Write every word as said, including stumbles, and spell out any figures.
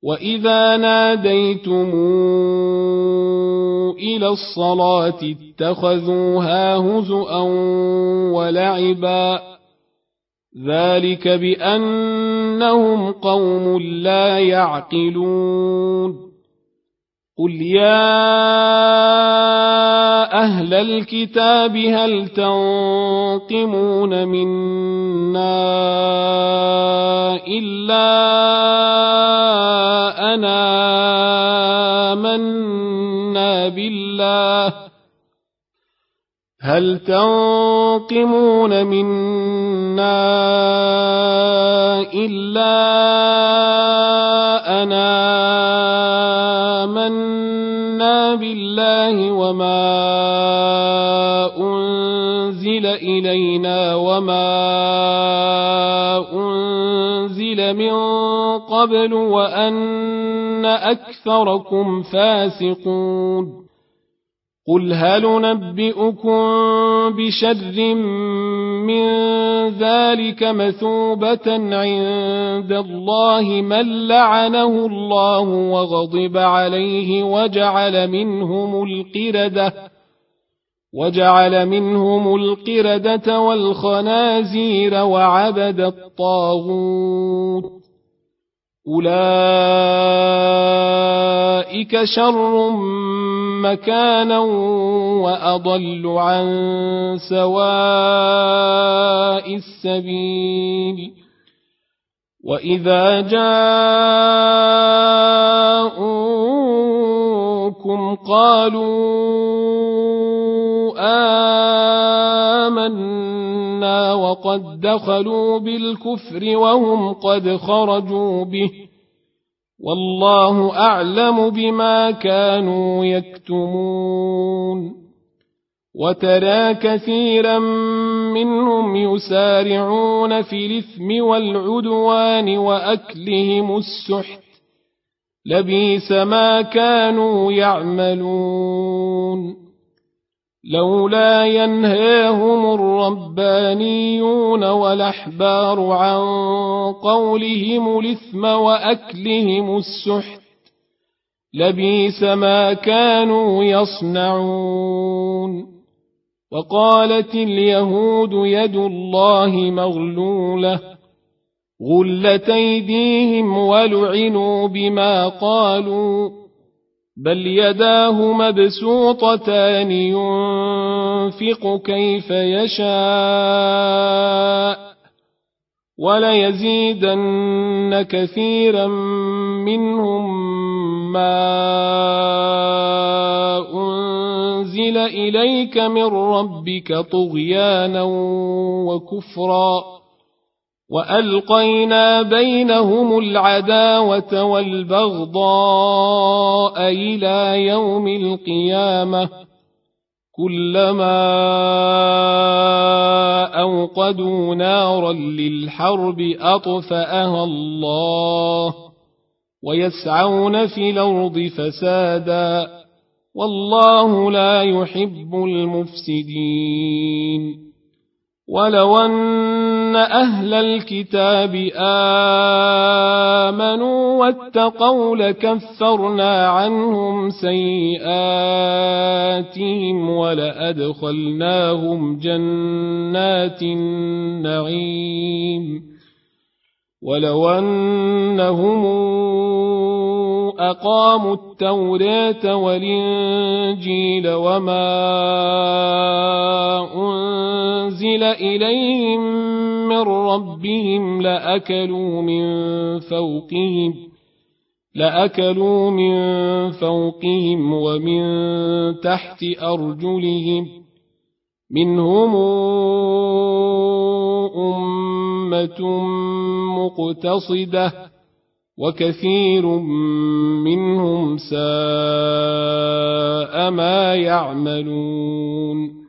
وإذا ناديتم إلى الصلاة اتخذوها هزؤا ولعبا ذلك بأنهم قوم لا يعقلون قل يا أهل الكتاب هل تنقمون منا إلا أنا آمنا بالله هل تنقمون منا إلا أنا آمنا بالله وما أنزل إلينا وما أنزل من قبل وأن أكثركم فاسقون قل هل ننبئكم بشر من ذلك مثوبة عند الله من لعنه الله وغضب عليه وجعل منهم القردة وجعل منهم القردة والخنازير وعبد الطاغوت أولئك شر مكانا وأضل عن سواء السبيل وإذا جاءوكم قالوا آمنا وقد دخلوا بالكفر وهم قد خرجوا به والله أعلم بما كانوا يكتمون وترى كثيرا منهم يسارعون في الإثم والعدوان وأكلهم السحت لبئس ما كانوا يعملون لولا ينهاهم الربانيون والأحبار عن قولهم الإثم وأكلهم السحت لبئس ما كانوا يصنعون وقالت اليهود يد الله مغلولة غلت أيديهم ولعنوا بما قالوا بل يداه مبسوطتان ينفق كيف يشاء وليزيدن كثيرا منهم ما أنزل إليك من ربك طغيانا وكفرا وألقينا بينهم العداوة والبغضاء إلى يوم القيامة كلما أوقدوا نارا للحرب أطفأها الله ويسعون في الأرض فسادا والله لا يحب المفسدين ولو أن أهل الكتاب آمنوا واتقوا لكفرنا عنهم سيئاتهم ولأدخلناهم جنات النعيم ولو أنهم أقاموا التوراة والإنجيل وما أنزل إليهم من ربهم لأكلوا من فوقهم لأكلوا من فوقهم ومن تحت أرجلهم منهم أمة مقتصدة وكثير منهم ساء ما يعملون